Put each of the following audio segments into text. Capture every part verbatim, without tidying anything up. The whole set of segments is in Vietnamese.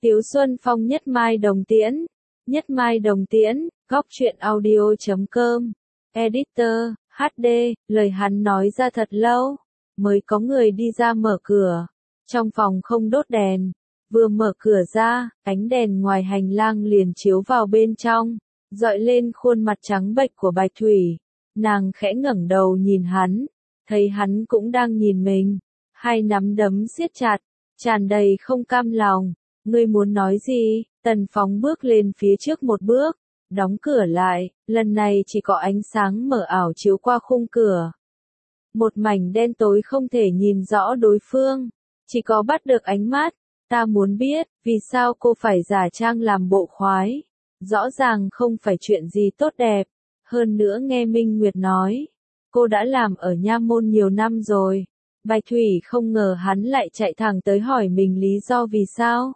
Tiếu Xuân Phong Nhất Mai Đồng Tiễn. Nhất Mai Đồng Tiễn, góc truyện audio chấm com. Editor, hát đê, lời hắn nói ra thật lâu, mới có người đi ra mở cửa. Trong phòng không đốt đèn, vừa mở cửa ra, ánh đèn ngoài hành lang liền chiếu vào bên trong, dọi lên khuôn mặt trắng bệch của Bạch Thủy. Nàng khẽ ngẩng đầu nhìn hắn, thấy hắn cũng đang nhìn mình, hai nắm đấm siết chặt, tràn đầy không cam lòng. Ngươi muốn nói gì? Tần Phóng bước lên phía trước một bước, đóng cửa lại, lần này chỉ có ánh sáng mờ ảo chiếu qua khung cửa. Một mảnh đen tối không thể nhìn rõ đối phương, chỉ có bắt được ánh mắt. Ta muốn biết, vì sao cô phải giả trang làm bộ khoái? Rõ ràng không phải chuyện gì tốt đẹp. Hơn nữa nghe Minh Nguyệt nói, cô đã làm ở nha môn nhiều năm rồi. Bạch Thủy không ngờ hắn lại chạy thẳng tới hỏi mình lý do vì sao.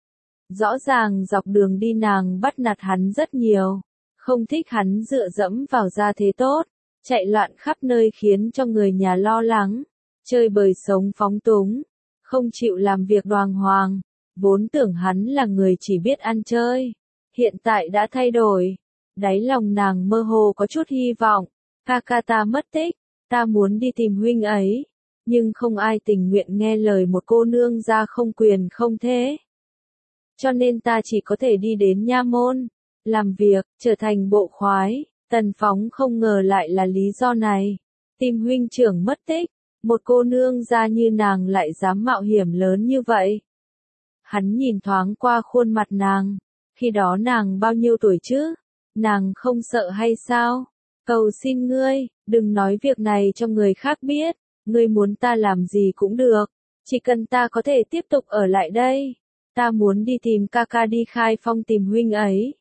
Rõ ràng dọc đường đi nàng bắt nạt hắn rất nhiều, không thích hắn dựa dẫm vào gia thế tốt, chạy loạn khắp nơi khiến cho người nhà lo lắng, chơi bời sống phóng túng, không chịu làm việc đoàng hoàng, vốn tưởng hắn là người chỉ biết ăn chơi, hiện tại đã thay đổi, đáy lòng nàng mơ hồ có chút hy vọng, ca ca ta mất tích, ta muốn đi tìm huynh ấy, nhưng không ai tình nguyện nghe lời một cô nương gia không quyền không thế. Cho nên ta chỉ có thể đi đến nha môn, làm việc, trở thành bộ khoái. Tần Phóng không ngờ lại là lý do này. Tìm huynh trưởng mất tích, một cô nương gia như nàng lại dám mạo hiểm lớn như vậy. Hắn nhìn thoáng qua khuôn mặt nàng, khi đó nàng bao nhiêu tuổi chứ? Nàng không sợ hay sao? Cầu xin ngươi, đừng nói việc này cho người khác biết, ngươi muốn ta làm gì cũng được, chỉ cần ta có thể tiếp tục ở lại đây. Ta muốn đi tìm ca ca đi Khai Phong tìm huynh ấy.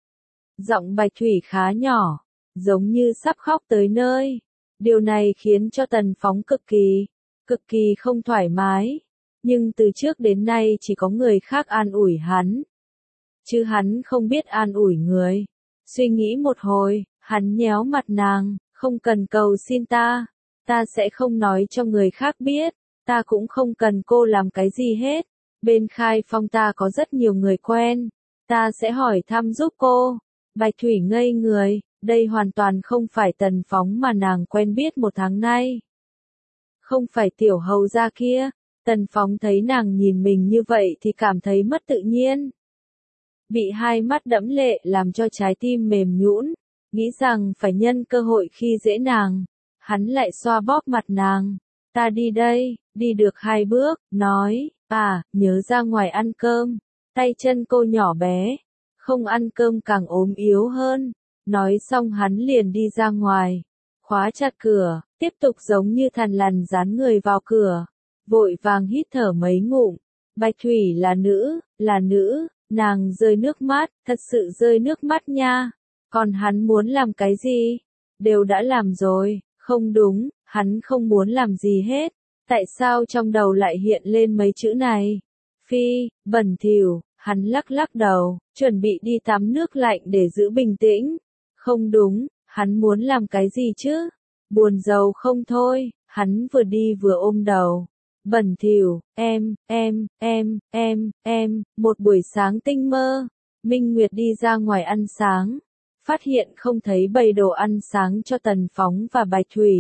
Giọng Bạch Thủy khá nhỏ, giống như sắp khóc tới nơi. Điều này khiến cho Tần Phóng cực kỳ, cực kỳ không thoải mái. Nhưng từ trước đến nay chỉ có người khác an ủi hắn. Chứ hắn không biết an ủi người. Suy nghĩ một hồi, hắn nhéo mặt nàng, không cần cầu xin ta. Ta sẽ không nói cho người khác biết. Ta cũng không cần cô làm cái gì hết. Bên Khai Phong ta có rất nhiều người quen, ta sẽ hỏi thăm giúp cô. Bạch Thủy ngây người, đây hoàn toàn không phải Tần Phóng mà nàng quen biết một tháng nay. Không phải tiểu hầu gia kia, Tần Phóng thấy nàng nhìn mình như vậy thì cảm thấy mất tự nhiên. Bị hai mắt đẫm lệ làm cho trái tim mềm nhũn, nghĩ rằng phải nhân cơ hội khi dễ nàng, hắn lại xoa bóp mặt nàng. Ta đi đây, đi được hai bước, nói. À, nhớ ra ngoài ăn cơm, tay chân cô nhỏ bé, không ăn cơm càng ốm yếu hơn. Nói xong hắn liền đi ra ngoài, khóa chặt cửa, tiếp tục giống như thằn lằn dán người vào cửa, vội vàng hít thở mấy ngụm. Bạch Thủy là nữ, là nữ, nàng rơi nước mắt, thật sự rơi nước mắt nha. Còn hắn muốn làm cái gì? Đều đã làm rồi, không đúng, hắn không muốn làm gì hết. Tại sao trong đầu lại hiện lên mấy chữ này? Phi, bẩn thỉu, hắn lắc lắc đầu, chuẩn bị đi tắm nước lạnh để giữ bình tĩnh. Không đúng, hắn muốn làm cái gì chứ? Buồn rầu không thôi, hắn vừa đi vừa ôm đầu. Bẩn thỉu, em, em, em, em, em, một buổi sáng tinh mơ. Minh Nguyệt đi ra ngoài ăn sáng, phát hiện không thấy bày đồ ăn sáng cho Tần Phóng và Bạch Thủy.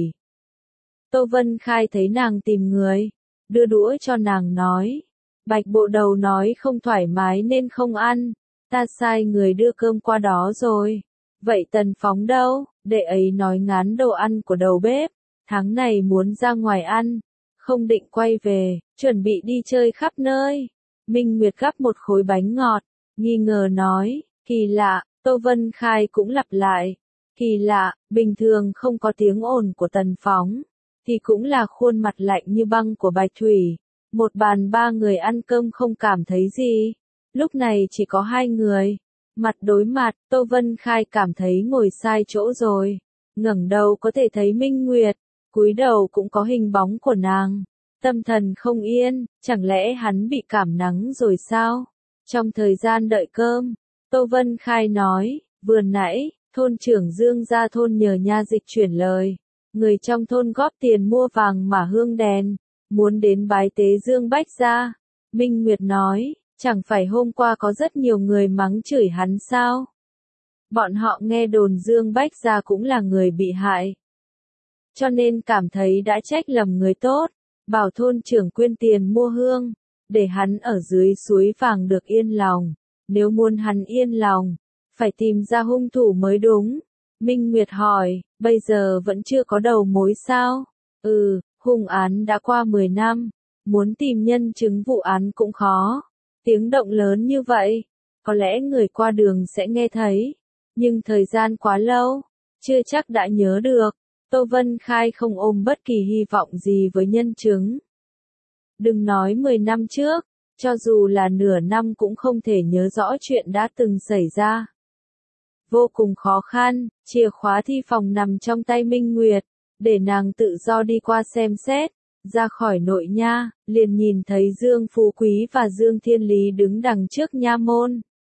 Tô Vân Khai thấy nàng tìm người, đưa đũa cho nàng nói. Bạch bộ đầu nói không thoải mái nên không ăn, ta sai người đưa cơm qua đó rồi. Vậy Tần Phóng đâu? Đệ ấy nói ngán đồ ăn của đầu bếp, tháng này muốn ra ngoài ăn, không định quay về, chuẩn bị đi chơi khắp nơi. Minh Nguyệt gắp một khối bánh ngọt, nghi ngờ nói, kỳ lạ, Tô Vân Khai cũng lặp lại. Kỳ lạ, bình thường không có tiếng ồn của Tần Phóng. Thì cũng là khuôn mặt lạnh như băng của Bạch Thủy. Một bàn ba người ăn cơm không cảm thấy gì. Lúc này chỉ có hai người. Mặt đối mặt, Tô Vân Khai cảm thấy ngồi sai chỗ rồi. Ngẩng đầu có thể thấy Minh Nguyệt, cúi đầu cũng có hình bóng của nàng. Tâm thần không yên, chẳng lẽ hắn bị cảm nắng rồi sao? Trong thời gian đợi cơm, Tô Vân Khai nói, vừa nãy, thôn trưởng Dương ra thôn nhờ nha dịch chuyển lời. Người trong thôn góp tiền mua vàng mà hương đèn, muốn đến bái tế Dương Bách gia. Minh Nguyệt nói, Chẳng phải hôm qua có rất nhiều người mắng chửi hắn sao? Bọn họ nghe đồn Dương Bách Gia cũng là người bị hại. Cho nên cảm thấy đã trách lầm người tốt, bảo thôn trưởng quyên tiền mua hương, để hắn ở dưới suối vàng được yên lòng. Nếu muốn hắn yên lòng, phải tìm ra hung thủ mới đúng. Minh Nguyệt hỏi, bây giờ vẫn chưa có đầu mối sao? Ừ, hung án đã qua mười năm, muốn tìm nhân chứng vụ án cũng khó. Tiếng động lớn như vậy, có lẽ người qua đường sẽ nghe thấy, nhưng thời gian quá lâu, chưa chắc đã nhớ được. Tô Vân Khai không ôm bất kỳ hy vọng gì với nhân chứng. Đừng nói mười năm trước, cho dù là nửa năm cũng không thể nhớ rõ chuyện đã từng xảy ra. Vô cùng khó khăn, chìa khóa thi phòng nằm trong tay Minh Nguyệt, để nàng tự do đi qua xem xét. Ra khỏi nội nha, liền nhìn thấy Dương Phú Quý và Dương Thiên Lý đứng đằng trước nha môn.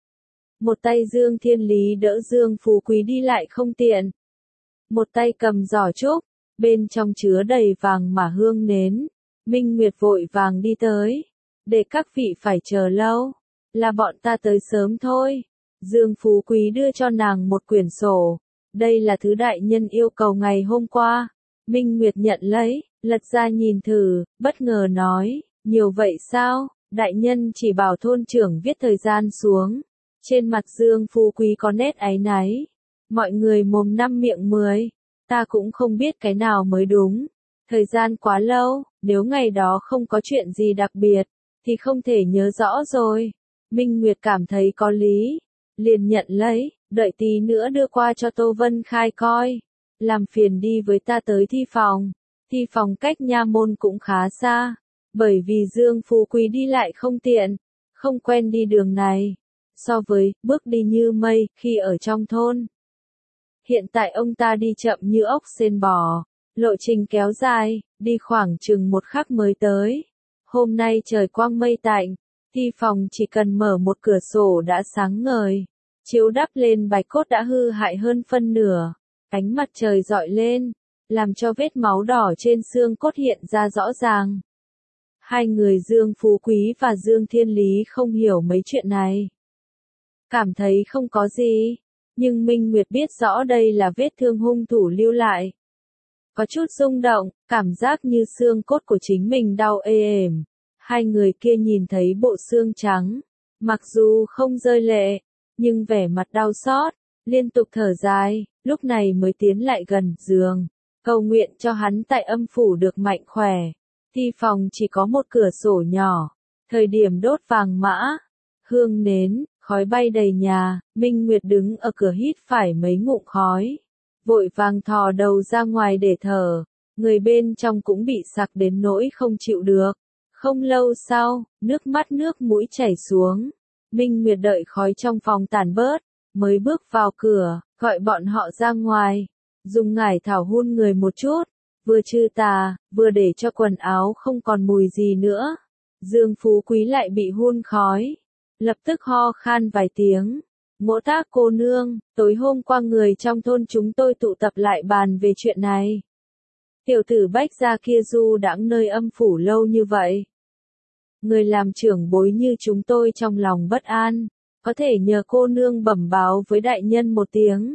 Một tay Dương Thiên Lý đỡ Dương Phú Quý đi lại không tiện. Một tay cầm giỏ trúc, bên trong chứa đầy vàng mã hương nến. Minh Nguyệt vội vàng đi tới. Để các vị phải chờ lâu, là bọn ta tới sớm thôi. Dương Phú Quý đưa cho nàng một quyển sổ. Đây là thứ đại nhân yêu cầu ngày hôm qua. Minh Nguyệt nhận lấy, lật ra nhìn thử, bất ngờ nói, nhiều vậy sao? Đại nhân chỉ bảo thôn trưởng viết thời gian xuống. Trên mặt Dương Phú Quý có nét áy náy. Mọi người mồm năm miệng mười, ta cũng không biết cái nào mới đúng. Thời gian quá lâu, nếu ngày đó không có chuyện gì đặc biệt, thì không thể nhớ rõ rồi. Minh Nguyệt cảm thấy có lý, liền nhận lấy, đợi tí nữa đưa qua cho Tô Vân Khai coi. Làm phiền đi với ta tới thi phòng. Thi phòng cách nha môn cũng khá xa, bởi vì Dương Phú Quý đi lại không tiện, không quen đi đường này. So với bước đi như mây khi ở trong thôn, hiện tại ông ta đi chậm như ốc sên bò, lộ trình kéo dài, đi khoảng chừng một khắc mới tới. Hôm nay trời quang mây tạnh, thi phòng chỉ cần mở một cửa sổ đã sáng ngời, chiếu đắp lên bạch cốt đã hư hại hơn phân nửa, ánh mặt trời rọi lên, làm cho vết máu đỏ trên xương cốt hiện ra rõ ràng. Hai người Dương Phú Quý và Dương Thiên Lý không hiểu mấy chuyện này, cảm thấy không có gì, nhưng Minh Nguyệt biết rõ đây là vết thương hung thủ lưu lại. Có chút rung động, cảm giác như xương cốt của chính mình đau ê ềm. Hai người kia nhìn thấy bộ xương trắng, mặc dù không rơi lệ, nhưng vẻ mặt đau xót, liên tục thở dài, lúc này mới tiến lại gần giường, cầu nguyện cho hắn tại âm phủ được mạnh khỏe. Thi phòng chỉ có một cửa sổ nhỏ, thời điểm đốt vàng mã, hương nến, khói bay đầy nhà, Minh Nguyệt đứng ở cửa hít phải mấy ngụm khói, vội vàng thò đầu ra ngoài để thở, người bên trong cũng bị sặc đến nỗi không chịu được. Không lâu sau, nước mắt nước mũi chảy xuống, Minh Nguyệt đợi khói trong phòng tàn bớt, mới bước vào cửa, gọi bọn họ ra ngoài, dùng ngải thảo hun người một chút, vừa trừ tà, vừa để cho quần áo không còn mùi gì nữa. Dương Phú Quý lại bị hun khói, lập tức ho khan vài tiếng. Ngỗ Tác cô nương, tối hôm qua người trong thôn chúng tôi tụ tập lại bàn về chuyện này. Tiểu tử Bách Gia kia du đãng nơi âm phủ lâu như vậy. Người làm trưởng bối như chúng tôi trong lòng bất an, có thể nhờ cô nương bẩm báo với đại nhân một tiếng,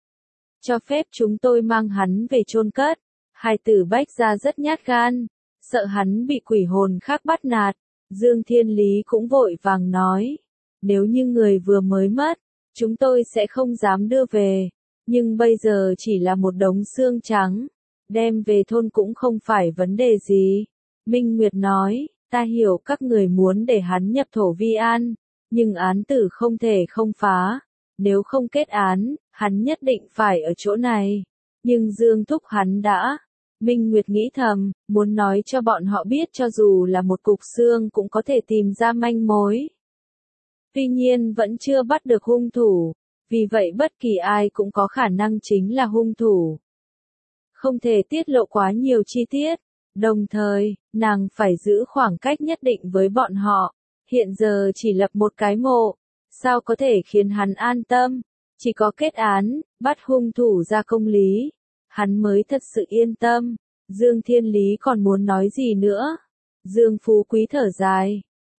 cho phép chúng tôi mang hắn về chôn cất. Hai tử Bách Gia rất nhát gan, sợ hắn bị quỷ hồn khác bắt nạt. Dương Thiên Lý cũng vội vàng nói, nếu như người vừa mới mất, chúng tôi sẽ không dám đưa về, nhưng bây giờ chỉ là một đống xương trắng, đem về thôn cũng không phải vấn đề gì. Minh Nguyệt nói, ta hiểu các người muốn để hắn nhập thổ vi an, nhưng án tử không thể không phá, nếu không kết án, hắn nhất định phải ở chỗ này. Nhưng Dương thúc hắn đã. Minh Nguyệt nghĩ thầm, muốn nói cho bọn họ biết cho dù là một cục xương cũng có thể tìm ra manh mối. Tuy nhiên vẫn chưa bắt được hung thủ, vì vậy bất kỳ ai cũng có khả năng chính là hung thủ. Không thể tiết lộ quá nhiều chi tiết, đồng thời, nàng phải giữ khoảng cách nhất định với bọn họ. Hiện giờ chỉ lập một cái mộ, sao có thể khiến hắn an tâm, chỉ có kết án, bắt hung thủ ra công lý, hắn mới thật sự yên tâm. Dương Thiên Lý còn muốn nói gì nữa? Dương Phú Quý thở dài,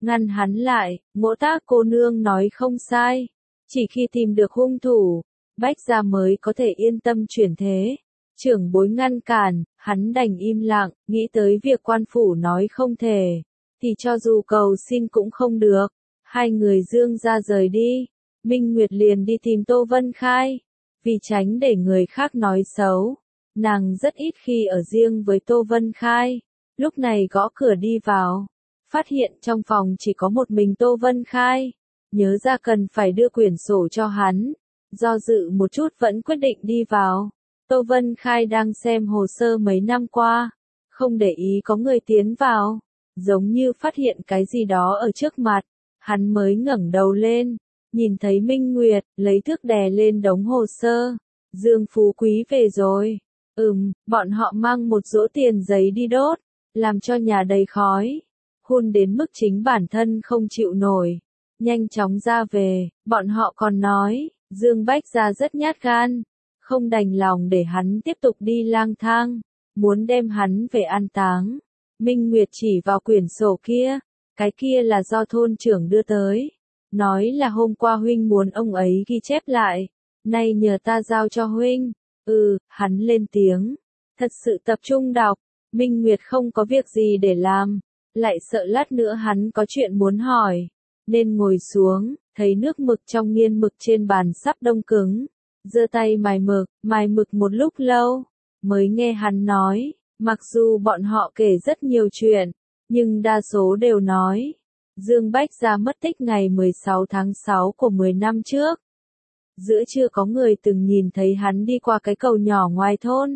ngăn hắn lại, Ngỗ Tác cô nương nói không sai. Chỉ khi tìm được hung thủ, Bách gia mới có thể yên tâm chuyển thế. Trưởng bối ngăn cản, hắn đành im lặng, nghĩ tới việc quan phủ nói không thể, thì cho dù cầu xin cũng không được. Hai người Dương gia rời đi, Minh Nguyệt liền đi tìm Tô Vân Khai. Vì tránh để người khác nói xấu, nàng rất ít khi ở riêng với Tô Vân Khai. Lúc này gõ cửa đi vào, phát hiện trong phòng chỉ có một mình Tô Vân Khai. Nhớ ra cần phải đưa quyển sổ cho hắn, do dự một chút vẫn quyết định đi vào. Tô Vân Khai đang xem hồ sơ mấy năm qua, không để ý có người tiến vào, giống như phát hiện cái gì đó ở trước mặt, hắn mới ngẩng đầu lên, nhìn thấy Minh Nguyệt, lấy thước đè lên đống hồ sơ. Dương Phú Quý về rồi. Ừm, bọn họ mang một giỗ tiền giấy đi đốt, làm cho nhà đầy khói, hun đến mức chính bản thân không chịu nổi. Nhanh chóng ra về, bọn họ còn nói, Dương Bách gia rất nhát gan, không đành lòng để hắn tiếp tục đi lang thang, muốn đem hắn về an táng. Minh Nguyệt chỉ vào quyển sổ kia, cái kia là do thôn trưởng đưa tới, nói là hôm qua huynh muốn ông ấy ghi chép lại, nay nhờ ta giao cho huynh. Ừ, hắn lên tiếng, thật sự tập trung đọc. Minh Nguyệt không có việc gì để làm, lại sợ lát nữa hắn có chuyện muốn hỏi, nên ngồi xuống, thấy nước mực trong nghiên mực trên bàn sắp đông cứng, giơ tay mài mực, mài mực một lúc lâu, mới nghe hắn nói, mặc dù bọn họ kể rất nhiều chuyện, nhưng đa số đều nói, Dương Bách gia mất tích ngày mười sáu tháng sáu của mười năm trước. Giữa trưa có người từng nhìn thấy hắn đi qua cái cầu nhỏ ngoài thôn,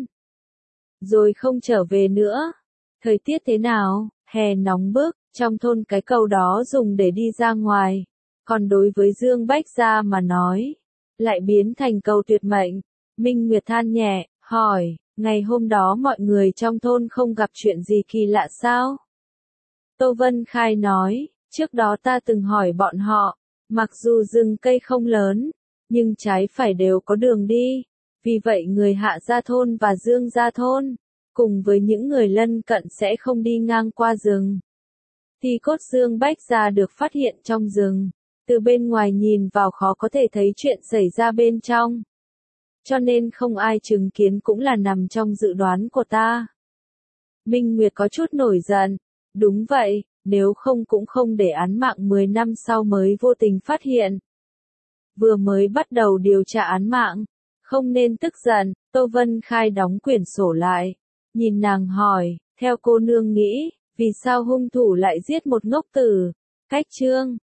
rồi không trở về nữa. Thời tiết thế nào? Hè nóng bức, trong thôn cái cầu đó dùng để đi ra ngoài, còn đối với Dương Bách gia mà nói, lại biến thành cầu tuyệt mệnh. Minh Nguyệt than nhẹ, hỏi, ngày hôm đó mọi người trong thôn không gặp chuyện gì kỳ lạ sao? Tô Vân Khai nói, trước đó ta từng hỏi bọn họ, mặc dù rừng cây không lớn, nhưng trái phải đều có đường đi, vì vậy người Hạ gia thôn và Dương gia thôn, cùng với những người lân cận sẽ không đi ngang qua rừng. Thì cốt Dương Bách gia được phát hiện trong rừng, từ bên ngoài nhìn vào khó có thể thấy chuyện xảy ra bên trong. Cho nên không ai chứng kiến cũng là nằm trong dự đoán của ta. Minh Nguyệt có chút nổi giận, đúng vậy, nếu không cũng không để án mạng mười năm sau mới vô tình phát hiện. Vừa mới bắt đầu điều tra án mạng, không nên tức giận. Tô Vân Khai đóng quyển sổ lại, nhìn nàng hỏi, theo cô nương nghĩ, vì sao hung thủ lại giết một ngốc tử? Cách chương